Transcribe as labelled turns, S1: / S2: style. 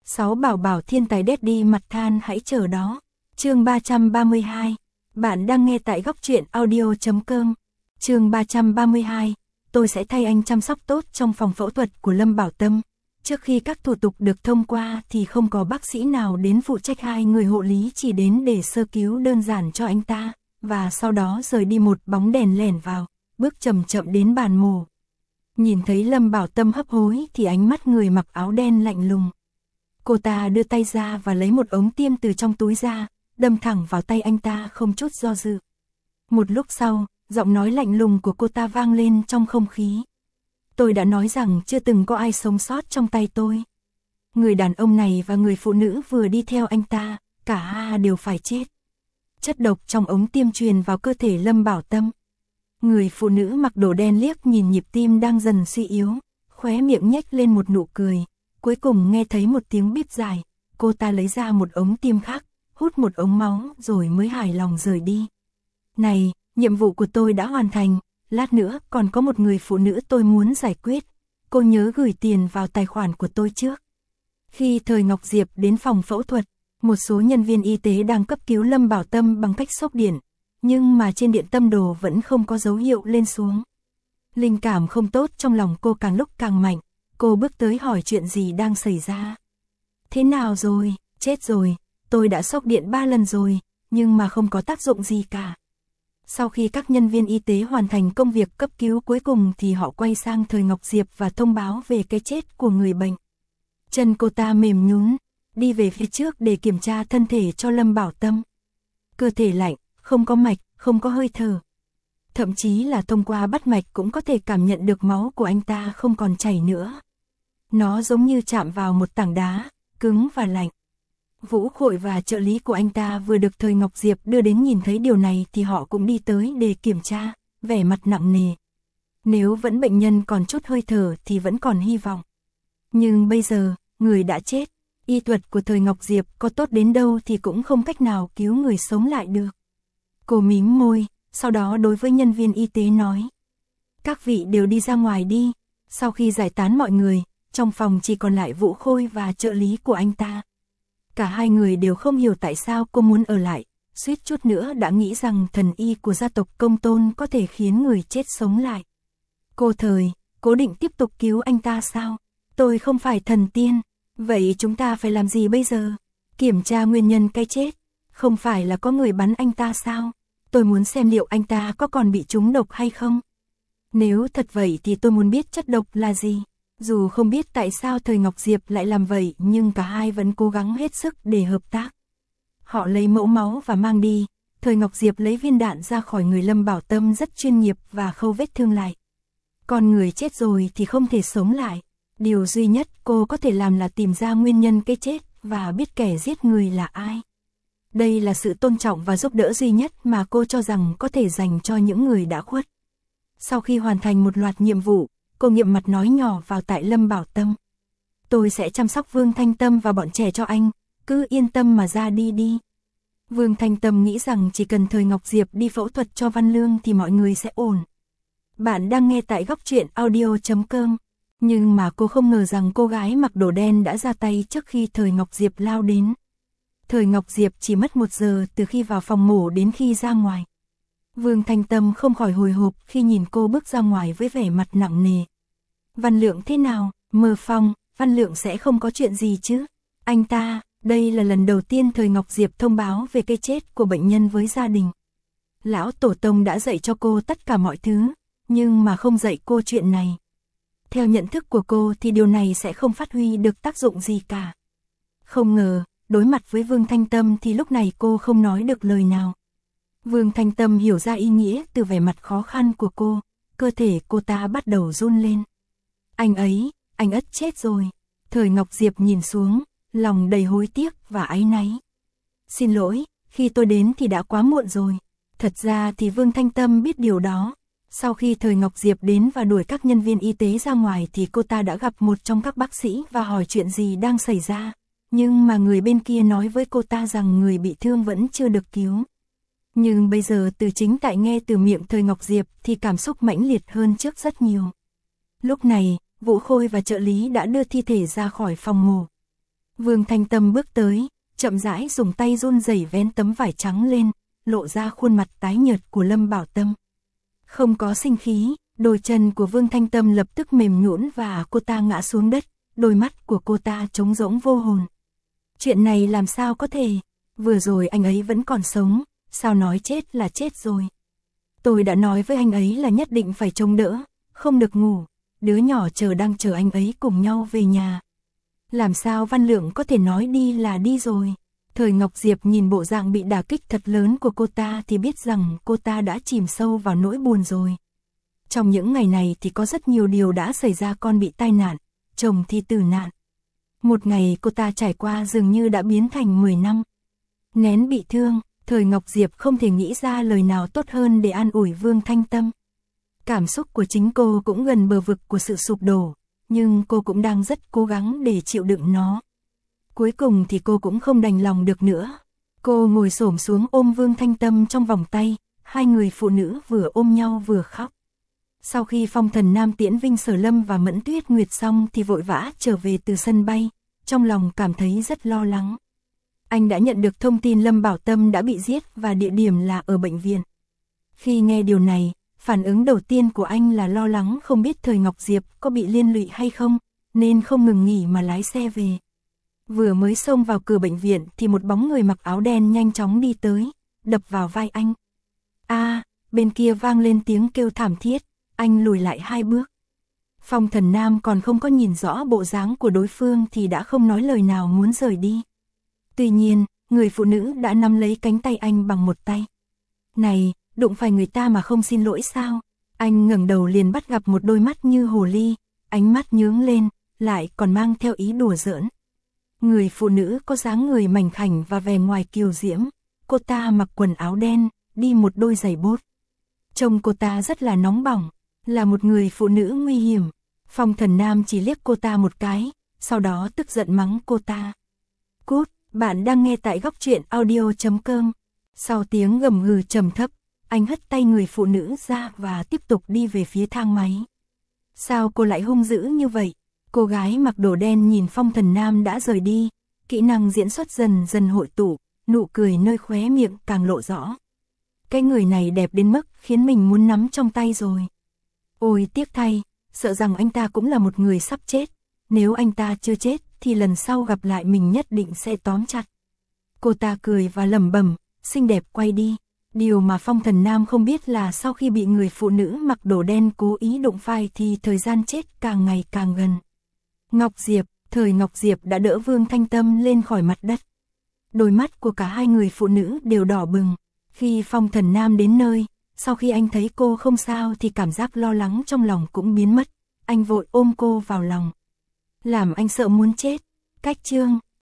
S1: 6 bảo bảo thiên tài Daddy mặt than hãy chờ đó. Chương 332. Bạn đang nghe tại góc truyện audio.com. Chương 332. Tôi sẽ thay anh chăm sóc tốt trong phòng phẫu thuật của Lâm Bảo Tâm. Trước khi các thủ tục được thông qua thì không có bác sĩ nào đến phụ trách, 2 người hộ lý chỉ đến để sơ cứu đơn giản cho anh ta, và sau đó rời đi. Một bóng đèn lẻn vào, bước chậm chậm đến bàn mổ. Nhìn thấy Lâm Bảo Tâm hấp hối thì ánh mắt người mặc áo đen lạnh lùng. Cô ta đưa tay ra và lấy một ống tiêm từ trong túi ra, đâm thẳng vào tay anh ta không chút do dự. Một lúc sau, giọng nói lạnh lùng của cô ta vang lên trong không khí. Tôi đã nói rằng chưa từng có ai sống sót trong tay tôi. Người đàn ông này và người phụ nữ vừa đi theo anh ta, cả hai đều phải chết. Chất độc trong ống tiêm truyền vào cơ thể Lâm Bảo Tâm. Người phụ nữ mặc đồ đen liếc nhìn nhịp tim đang dần suy yếu, khóe miệng nhếch lên một nụ cười. Cuối cùng nghe thấy một tiếng bíp dài, cô ta lấy ra một ống tiêm khác, hút một ống máu rồi mới hài lòng rời đi. Này, nhiệm vụ của tôi đã hoàn thành, lát nữa còn có một người phụ nữ tôi muốn giải quyết. Cô nhớ gửi tiền vào tài khoản của tôi trước. Khi Thời Ngọc Diệp đến phòng phẫu thuật, một số nhân viên y tế đang cấp cứu Lâm Bảo Tâm bằng cách sốc điện, nhưng mà trên điện tâm đồ vẫn không có dấu hiệu lên xuống. Linh cảm không tốt trong lòng cô càng lúc càng mạnh. Cô bước tới hỏi chuyện gì đang xảy ra. Thế nào rồi? Chết rồi, tôi đã sốc điện 3 lần rồi, nhưng mà không có tác dụng gì cả. Sau khi các nhân viên y tế hoàn thành công việc cấp cứu cuối cùng thì họ quay sang Thời Ngọc Diệp và thông báo về cái chết của người bệnh. Chân cô ta mềm nhũn, đi về phía trước để kiểm tra thân thể cho Lâm Bảo Tâm. Cơ thể lạnh, không có mạch, không có hơi thở. Thậm chí là thông qua bắt mạch cũng có thể cảm nhận được máu của anh ta không còn chảy nữa. Nó giống như chạm vào một tảng đá, cứng và lạnh. Vũ Khội và trợ lý của anh ta vừa được Thời Ngọc Diệp đưa đến, nhìn thấy điều này thì họ cũng đi tới để kiểm tra, vẻ mặt nặng nề. Nếu vẫn bệnh nhân còn chút hơi thở thì vẫn còn hy vọng. Nhưng bây giờ, người đã chết, y thuật của Thời Ngọc Diệp có tốt đến đâu thì cũng không cách nào cứu người sống lại được. Cô mím môi, sau đó đối với nhân viên y tế nói. Các vị đều đi ra ngoài đi. Sau khi giải tán mọi người, trong phòng chỉ còn lại Vũ Khôi và trợ lý của anh ta. Cả hai người đều không hiểu tại sao cô muốn ở lại, suýt chút nữa đã nghĩ rằng thần y của gia tộc Công Tôn có thể khiến người chết sống lại. Cô Thời, cố định tiếp tục cứu anh ta sao? Tôi không phải thần tiên, vậy chúng ta phải làm gì bây giờ? Kiểm tra nguyên nhân cái chết, không phải là có người bắn anh ta sao? Tôi muốn xem liệu anh ta có còn bị trúng độc hay không? Nếu thật vậy thì tôi muốn biết chất độc là gì. Dù không biết tại sao Thời Ngọc Diệp lại làm vậy, nhưng cả hai vẫn cố gắng hết sức để hợp tác. Họ lấy mẫu máu và mang đi. Thời Ngọc Diệp lấy viên đạn ra khỏi người Lâm Bảo Tâm rất chuyên nghiệp và khâu vết thương lại. Con người chết rồi thì không thể sống lại. Điều duy nhất cô có thể làm là tìm ra nguyên nhân cái chết và biết kẻ giết người là ai. Đây là sự tôn trọng và giúp đỡ duy nhất mà cô cho rằng có thể dành cho những người đã khuất. Sau khi hoàn thành một loạt nhiệm vụ, cô nghiệm mặt nói nhỏ vào tai Lâm Bảo Tâm. Tôi sẽ chăm sóc Vương Thanh Tâm và bọn trẻ cho anh, cứ yên tâm mà ra đi đi. Vương Thanh Tâm nghĩ rằng chỉ cần Thời Ngọc Diệp đi phẫu thuật cho Văn Lương thì mọi người sẽ ổn. Bạn đang nghe tại góc truyện audio.com. Nhưng mà cô không ngờ rằng cô gái mặc đồ đen đã ra tay trước khi Thời Ngọc Diệp lao đến. Thời Ngọc Diệp chỉ mất 1 giờ từ khi vào phòng mổ đến khi ra ngoài. Vương Thanh Tâm không khỏi hồi hộp khi nhìn cô bước ra ngoài với vẻ mặt nặng nề. Văn Lượng thế nào? Mơ Phong, Văn Lượng sẽ không có chuyện gì chứ? Anh ta, đây là lần đầu tiên Thời Ngọc Diệp thông báo về cái chết của bệnh nhân với gia đình. Lão Tổ Tông đã dạy cho cô tất cả mọi thứ, nhưng mà không dạy cô chuyện này. Theo nhận thức của cô thì điều này sẽ không phát huy được tác dụng gì cả. Không ngờ, đối mặt với Vương Thanh Tâm thì lúc này cô không nói được lời nào. Vương Thanh Tâm hiểu ra ý nghĩa từ vẻ mặt khó khăn của cô, cơ thể cô ta bắt đầu run lên. Anh ất chết rồi. Thời Ngọc Diệp nhìn xuống, lòng đầy hối tiếc và áy náy. Xin lỗi, khi tôi đến thì đã quá muộn rồi. Thật ra thì Vương Thanh Tâm biết điều đó. Sau khi Thời Ngọc Diệp đến và đuổi các nhân viên y tế ra ngoài thì cô ta đã gặp một trong các bác sĩ và hỏi chuyện gì đang xảy ra. Nhưng mà người bên kia nói với cô ta rằng người bị thương vẫn chưa được cứu. Nhưng bây giờ từ chính tại nghe từ miệng Thời Ngọc Diệp thì cảm xúc mãnh liệt hơn trước rất nhiều. Lúc này, Vũ Khôi và trợ lý đã đưa thi thể ra khỏi phòng mổ. Vương Thanh Tâm bước tới, chậm rãi dùng tay run rẩy vén tấm vải trắng lên, lộ ra khuôn mặt tái nhợt của Lâm Bảo Tâm. Không có sinh khí, đôi chân của Vương Thanh Tâm lập tức mềm nhũn và cô ta ngã xuống đất, đôi mắt của cô ta trống rỗng vô hồn. Chuyện này làm sao có thể, vừa rồi anh ấy vẫn còn sống, sao nói chết là chết rồi. Tôi đã nói với anh ấy là nhất định phải trông đỡ, không được ngủ, đứa nhỏ đang chờ anh ấy cùng nhau về nhà. Làm sao Văn Lượng có thể nói đi là đi rồi. Thời Ngọc Diệp nhìn bộ dạng bị đả kích thật lớn của cô ta thì biết rằng cô ta đã chìm sâu vào nỗi buồn rồi. Trong những ngày này thì có rất nhiều điều đã xảy ra, con bị tai nạn, chồng thì tử nạn. Một ngày cô ta trải qua dường như đã biến thành 10 năm. Nén bị thương, Thời Ngọc Diệp không thể nghĩ ra lời nào tốt hơn để an ủi Vương Thanh Tâm. Cảm xúc của chính cô cũng gần bờ vực của sự sụp đổ, nhưng cô cũng đang rất cố gắng để chịu đựng nó. Cuối cùng thì cô cũng không đành lòng được nữa. Cô ngồi xổm xuống ôm Vương Thanh Tâm trong vòng tay, hai người phụ nữ vừa ôm nhau vừa khóc. Sau khi Phong Thần Nam tiễn Vinh Sở Lâm và Mẫn Tuyết Nguyệt xong thì vội vã trở về từ sân bay, trong lòng cảm thấy rất lo lắng. Anh đã nhận được thông tin Lâm Bảo Tâm đã bị giết và địa điểm là ở bệnh viện. Khi nghe điều này, phản ứng đầu tiên của anh là lo lắng không biết Thời Ngọc Diệp có bị liên lụy hay không, nên không ngừng nghỉ mà lái xe về. Vừa mới xông vào cửa bệnh viện thì một bóng người mặc áo đen nhanh chóng đi tới, đập vào vai anh. Bên kia vang lên tiếng kêu thảm thiết, anh lùi lại 2 bước. Phong Thần Nam còn không có nhìn rõ bộ dáng của đối phương thì đã không nói lời nào muốn rời đi. Tuy nhiên, người phụ nữ đã nắm lấy cánh tay anh bằng một tay. Này, đụng phải người ta mà không xin lỗi sao? Anh ngẩng đầu liền bắt gặp một đôi mắt như hồ ly, ánh mắt nhướng lên, lại còn mang theo ý đùa giỡn. Người phụ nữ có dáng người mảnh khảnh và vẻ ngoài kiều diễm, cô ta mặc quần áo đen, đi một đôi giày bốt. Trông cô ta rất là nóng bỏng, là một người phụ nữ nguy hiểm. Phong Thần Nam chỉ liếc cô ta một cái, sau đó tức giận mắng cô ta. Cút, bạn đang nghe tại góc truyện audio.com. Sau tiếng gầm gừ trầm thấp, anh hất tay người phụ nữ ra và tiếp tục đi về phía thang máy. Sao cô lại hung dữ như vậy? Cô gái mặc đồ đen nhìn Phong Thần Nam đã rời đi, kỹ năng diễn xuất dần dần hội tụ, nụ cười nơi khóe miệng càng lộ rõ. Cái người này đẹp đến mức khiến mình muốn nắm trong tay rồi. Ôi tiếc thay, sợ rằng anh ta cũng là một người sắp chết. Nếu anh ta chưa chết thì lần sau gặp lại mình nhất định sẽ tóm chặt. Cô ta cười và lẩm bẩm, xinh đẹp quay đi. Điều mà Phong Thần Nam không biết là sau khi bị người phụ nữ mặc đồ đen cố ý đụng phải thì thời gian chết càng ngày càng gần. Ngọc Diệp, Thời Ngọc Diệp đã đỡ Vương Thanh Tâm lên khỏi mặt đất. Đôi mắt của cả hai người phụ nữ đều đỏ bừng. Khi Phong Thần Nam đến nơi, sau khi anh thấy cô không sao thì cảm giác lo lắng trong lòng cũng biến mất. Anh vội ôm cô vào lòng. Làm anh sợ muốn chết. Cách chương